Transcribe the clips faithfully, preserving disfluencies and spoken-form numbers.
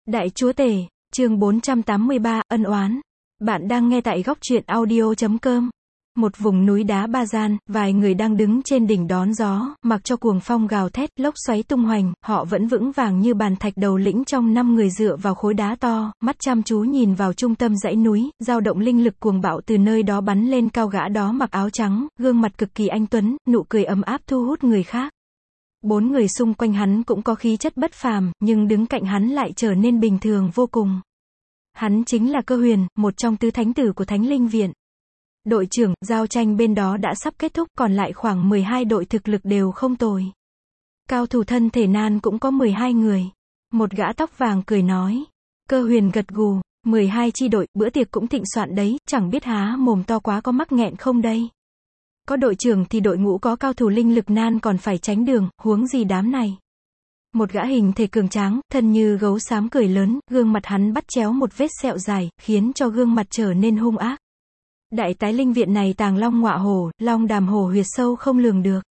Đại Chúa Tể, chương bốn trăm tám mươi ba, ân oán. Bạn đang nghe tại góc truyện audio chấm com. Một vùng núi đá ba gian, vài người đang đứng trên đỉnh đón gió, mặc cho cuồng phong gào thét, lốc xoáy tung hoành, họ vẫn vững vàng như bàn thạch đầu lĩnh trong năm người dựa vào khối đá to, mắt chăm chú nhìn vào trung tâm dãy núi, dao động linh lực cuồng bạo từ nơi đó bắn lên cao. Gã đó mặc áo trắng, gương mặt cực kỳ anh tuấn, nụ cười ấm áp thu hút người khác. Bốn người xung quanh hắn cũng có khí chất bất phàm, nhưng đứng cạnh hắn lại trở nên bình thường vô cùng. Hắn chính là Cơ Huyền, một trong tứ thánh tử của Thánh Linh Viện. Đội trưởng, giao tranh bên đó đã sắp kết thúc, còn lại khoảng mười hai đội thực lực đều không tồi. Cao thủ thân thể nan cũng có mười hai người. Một gã tóc vàng cười nói. Cơ Huyền gật gù, mười hai chi đội, bữa tiệc cũng thịnh soạn đấy, chẳng biết há mồm to quá có mắc nghẹn không đây. Có đội trưởng thì đội ngũ có cao thủ linh lực nan còn phải tránh đường, huống gì đám này. Một gã hình thể cường tráng, thân như gấu xám cười lớn, gương mặt hắn bắt chéo một vết sẹo dài, khiến cho gương mặt trở nên hung ác. Đại tái linh viện này tàng long ngọa hổ, long đàm hổ huyệt sâu không lường được.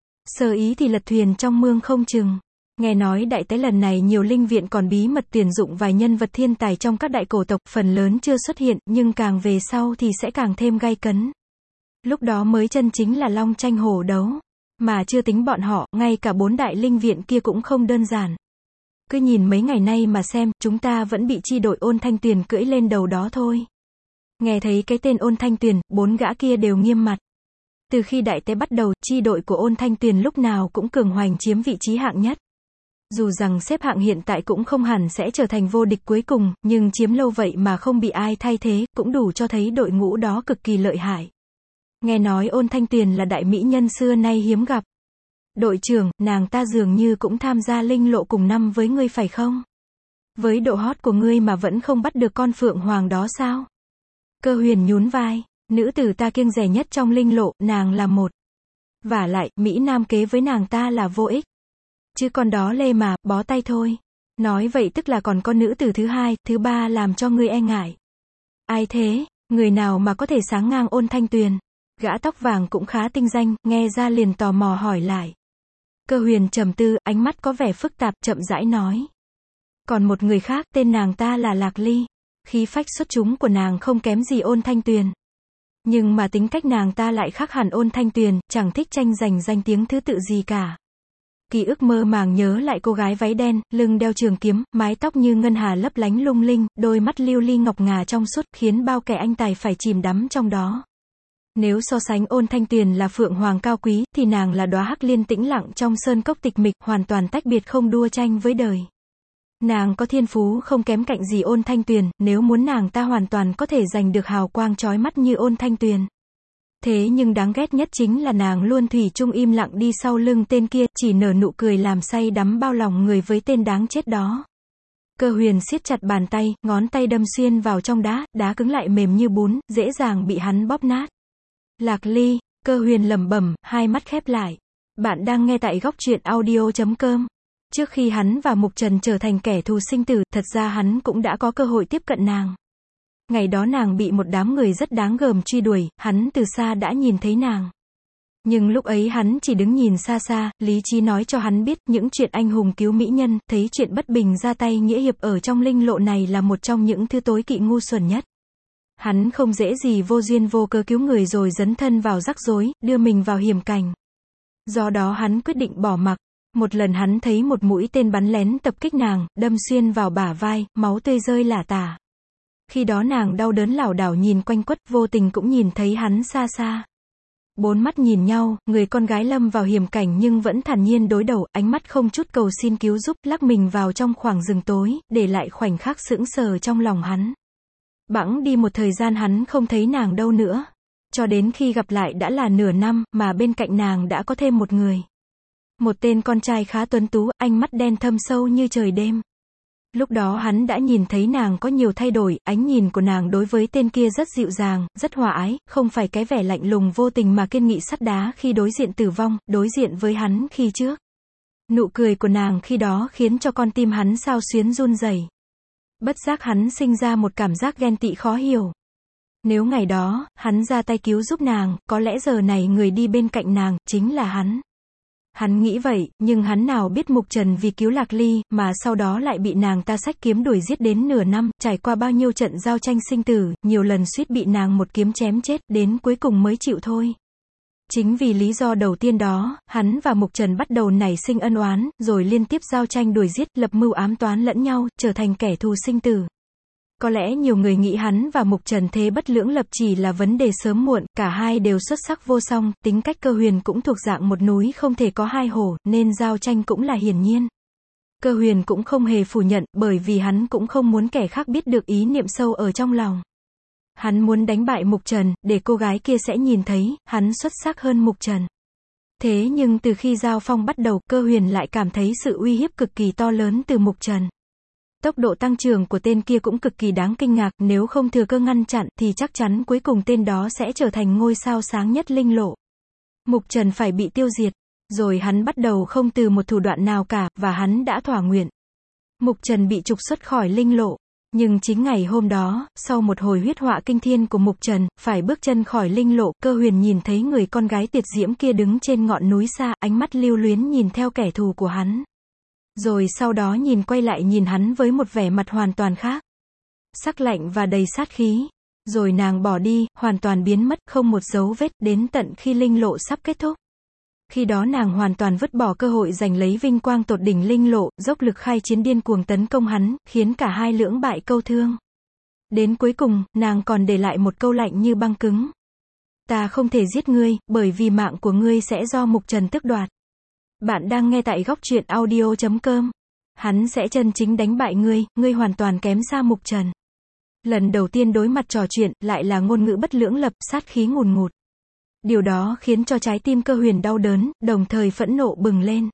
Sơ ý thì lật thuyền trong mương không chừng. Nghe nói đại tái lần này nhiều linh viện còn bí mật tuyển dụng vài nhân vật thiên tài trong các đại cổ tộc, phần lớn chưa xuất hiện, nhưng càng về sau thì sẽ càng thêm gay cấn. Lúc đó mới chân chính là long tranh hổ đấu. Mà chưa tính bọn họ, ngay cả bốn đại linh viện kia cũng không đơn giản. Cứ nhìn mấy ngày nay mà xem, chúng ta vẫn bị chi đội Ôn Thanh Tuyền cưỡi lên đầu đó thôi. Nghe thấy cái tên Ôn Thanh Tuyền, bốn gã kia đều nghiêm mặt. Từ khi đại tế bắt đầu, chi đội của Ôn Thanh Tuyền lúc nào cũng cường hoành chiếm vị trí hạng nhất. Dù rằng xếp hạng hiện tại cũng không hẳn sẽ trở thành vô địch cuối cùng, nhưng chiếm lâu vậy mà không bị ai thay thế, cũng đủ cho thấy đội ngũ đó cực kỳ lợi hại. Nghe nói Ôn Thanh Tuyền là đại mỹ nhân xưa nay hiếm gặp. Đội trưởng, nàng ta dường như cũng tham gia linh lộ cùng năm với ngươi phải không? Với độ hot của ngươi mà vẫn không bắt được con phượng hoàng đó sao? Cơ Huyền nhún vai, nữ tử ta kiêng rẻ nhất trong linh lộ, nàng là một. Vả lại, Mỹ Nam kế với nàng ta là vô ích. Chứ con đó lê mà, bó tay thôi. Nói vậy tức là còn có nữ tử thứ hai, thứ ba làm cho ngươi e ngại. Ai thế? Người nào mà có thể sáng ngang Ôn Thanh Tuyền? Gã tóc vàng cũng khá tinh danh, nghe ra liền tò mò hỏi lại. Cơ Huyền trầm tư, ánh mắt có vẻ phức tạp, chậm rãi nói. Còn một người khác, tên nàng ta là Lạc Ly. Khí phách xuất chúng của nàng không kém gì Ôn Thanh Tuyền. Nhưng mà tính cách nàng ta lại khác hẳn Ôn Thanh Tuyền, chẳng thích tranh giành danh tiếng thứ tự gì cả. Ký ức mơ màng nhớ lại cô gái váy đen, lưng đeo trường kiếm, mái tóc như ngân hà lấp lánh lung linh, đôi mắt lưu ly ngọc ngà trong suốt, khiến bao kẻ anh tài phải chìm đắm trong đó. Nếu so sánh Ôn Thanh Tuyền là phượng hoàng cao quý, thì nàng là đóa hắc liên tĩnh lặng trong sơn cốc tịch mịch, hoàn toàn tách biệt không đua tranh với đời. Nàng có thiên phú không kém cạnh gì Ôn Thanh Tuyền, nếu muốn nàng ta hoàn toàn có thể giành được hào quang chói mắt như Ôn Thanh Tuyền. Thế nhưng đáng ghét nhất chính là nàng luôn thủy chung im lặng đi sau lưng tên kia, chỉ nở nụ cười làm say đắm bao lòng người với tên đáng chết đó. Cơ Huyền siết chặt bàn tay, ngón tay đâm xuyên vào trong đá, đá cứng lại mềm như bún, dễ dàng bị hắn bóp nát. Lạc Ly, Cơ Huyền lẩm bẩm, hai mắt khép lại. Bạn đang nghe tại góc truyện audio chấm com. Trước khi hắn và Mục Trần trở thành kẻ thù sinh tử, thật ra hắn cũng đã có cơ hội tiếp cận nàng. Ngày đó nàng bị một đám người rất đáng gờm truy đuổi, hắn từ xa đã nhìn thấy nàng. Nhưng lúc ấy hắn chỉ đứng nhìn xa xa, lý trí nói cho hắn biết, những chuyện anh hùng cứu mỹ nhân, thấy chuyện bất bình ra tay nghĩa hiệp ở trong linh lộ này là một trong những thứ tối kỵ ngu xuẩn nhất. Hắn không dễ gì vô duyên vô cớ cứu người rồi dấn thân vào rắc rối, đưa mình vào hiểm cảnh. Do đó hắn quyết định bỏ mặc. Một lần hắn thấy một mũi tên bắn lén tập kích nàng, đâm xuyên vào bả vai, máu tươi rơi lả tả. Khi đó nàng đau đớn lảo đảo nhìn quanh quất, vô tình cũng nhìn thấy hắn xa xa. Bốn mắt nhìn nhau, người con gái lâm vào hiểm cảnh nhưng vẫn thản nhiên đối đầu, ánh mắt không chút cầu xin cứu giúp, lắc mình vào trong khoảng rừng tối, để lại khoảnh khắc sững sờ trong lòng hắn. Bẵng đi một thời gian hắn không thấy nàng đâu nữa. Cho đến khi gặp lại đã là nửa năm, mà bên cạnh nàng đã có thêm một người. Một tên con trai khá tuấn tú, ánh mắt đen thâm sâu như trời đêm. Lúc đó hắn đã nhìn thấy nàng có nhiều thay đổi, ánh nhìn của nàng đối với tên kia rất dịu dàng, rất hòa ái, không phải cái vẻ lạnh lùng vô tình mà kiên nghị sắt đá khi đối diện tử vong, đối diện với hắn khi trước. Nụ cười của nàng khi đó khiến cho con tim hắn xao xuyến run rẩy. Bất giác hắn sinh ra một cảm giác ghen tị khó hiểu. Nếu ngày đó, hắn ra tay cứu giúp nàng, có lẽ giờ này người đi bên cạnh nàng, chính là hắn. Hắn nghĩ vậy, nhưng hắn nào biết Mục Trần vì cứu Lạc Ly, mà sau đó lại bị nàng ta xách kiếm đuổi giết đến nửa năm, trải qua bao nhiêu trận giao tranh sinh tử, nhiều lần suýt bị nàng một kiếm chém chết, đến cuối cùng mới chịu thôi. Chính vì lý do đầu tiên đó, hắn và Mục Trần bắt đầu nảy sinh ân oán, rồi liên tiếp giao tranh đuổi giết, lập mưu ám toán lẫn nhau, trở thành kẻ thù sinh tử. Có lẽ nhiều người nghĩ hắn và Mục Trần thế bất lưỡng lập chỉ là vấn đề sớm muộn, cả hai đều xuất sắc vô song, tính cách Cơ Huyền cũng thuộc dạng một núi không thể có hai hổ, nên giao tranh cũng là hiển nhiên. Cơ Huyền cũng không hề phủ nhận, bởi vì hắn cũng không muốn kẻ khác biết được ý niệm sâu ở trong lòng. Hắn muốn đánh bại Mục Trần, để cô gái kia sẽ nhìn thấy, hắn xuất sắc hơn Mục Trần. Thế nhưng từ khi giao phong bắt đầu, Cơ Huyền lại cảm thấy sự uy hiếp cực kỳ to lớn từ Mục Trần. Tốc độ tăng trưởng của tên kia cũng cực kỳ đáng kinh ngạc, nếu không thừa cơ ngăn chặn, thì chắc chắn cuối cùng tên đó sẽ trở thành ngôi sao sáng nhất linh lộ. Mục Trần phải bị tiêu diệt. Rồi hắn bắt đầu không từ một thủ đoạn nào cả, và hắn đã thỏa nguyện. Mục Trần bị trục xuất khỏi linh lộ. Nhưng chính ngày hôm đó, sau một hồi huyết họa kinh thiên của Mục Trần, phải bước chân khỏi linh lộ, Cơ Huyền nhìn thấy người con gái tuyệt diễm kia đứng trên ngọn núi xa, ánh mắt lưu luyến nhìn theo kẻ thù của hắn. Rồi sau đó nhìn quay lại nhìn hắn với một vẻ mặt hoàn toàn khác. Sắc lạnh và đầy sát khí. Rồi nàng bỏ đi, hoàn toàn biến mất, không một dấu vết, đến tận khi linh lộ sắp kết thúc. Khi đó nàng hoàn toàn vứt bỏ cơ hội giành lấy vinh quang tột đỉnh linh lộ, dốc lực khai chiến điên cuồng tấn công hắn, khiến cả hai lưỡng bại câu thương. Đến cuối cùng, nàng còn để lại một câu lạnh như băng cứng. Ta không thể giết ngươi, bởi vì mạng của ngươi sẽ do Mục Trần tước đoạt. Bạn đang nghe tại góc truyện audio chấm com. Hắn sẽ chân chính đánh bại ngươi, ngươi hoàn toàn kém xa Mục Trần. Lần đầu tiên đối mặt trò chuyện, lại là ngôn ngữ bất lưỡng lập, sát khí ngùn ngụt. Điều đó khiến cho trái tim Cơ Huyền đau đớn, đồng thời phẫn nộ bừng lên.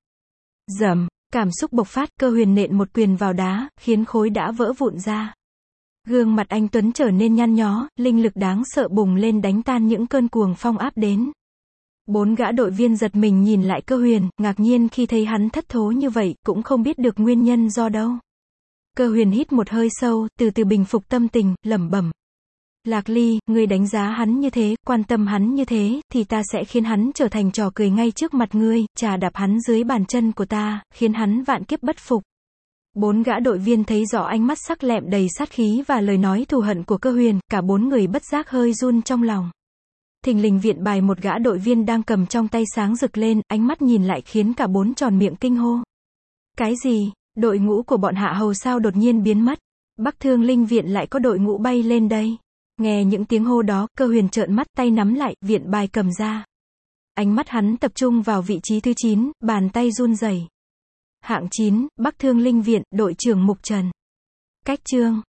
Rầm, cảm xúc bộc phát, Cơ Huyền nện một quyền vào đá, khiến khối đá vỡ vụn ra. Gương mặt anh Tuấn trở nên nhăn nhó, linh lực đáng sợ bùng lên đánh tan những cơn cuồng phong áp đến. Bốn gã đội viên giật mình nhìn lại Cơ Huyền, ngạc nhiên khi thấy hắn thất thố như vậy, cũng không biết được nguyên nhân do đâu. Cơ Huyền hít một hơi sâu, từ từ bình phục tâm tình, lẩm bẩm. Lạc Ly, ngươi đánh giá hắn như thế, quan tâm hắn như thế, thì ta sẽ khiến hắn trở thành trò cười ngay trước mặt ngươi, chà đạp hắn dưới bàn chân của ta, khiến hắn vạn kiếp bất phục. Bốn gã đội viên thấy rõ ánh mắt sắc lẹm đầy sát khí và lời nói thù hận của Cơ Huyền, cả bốn người bất giác hơi run trong lòng. Thình lình viện bài một gã đội viên đang cầm trong tay sáng rực lên, ánh mắt nhìn lại khiến cả bốn tròn miệng kinh hô. Cái gì? Đội ngũ của bọn Hạ Hầu sao đột nhiên biến mất? Bắc Thương Linh viện lại có đội ngũ bay lên đây? Nghe những tiếng hô đó, Cơ Huyền trợn mắt, tay nắm lại, viện bài cầm ra. Ánh mắt hắn tập trung vào vị trí thứ chín, bàn tay run rẩy. Hạng chín, Bắc Thương Linh viện, đội trưởng Mục Trần. Cách chương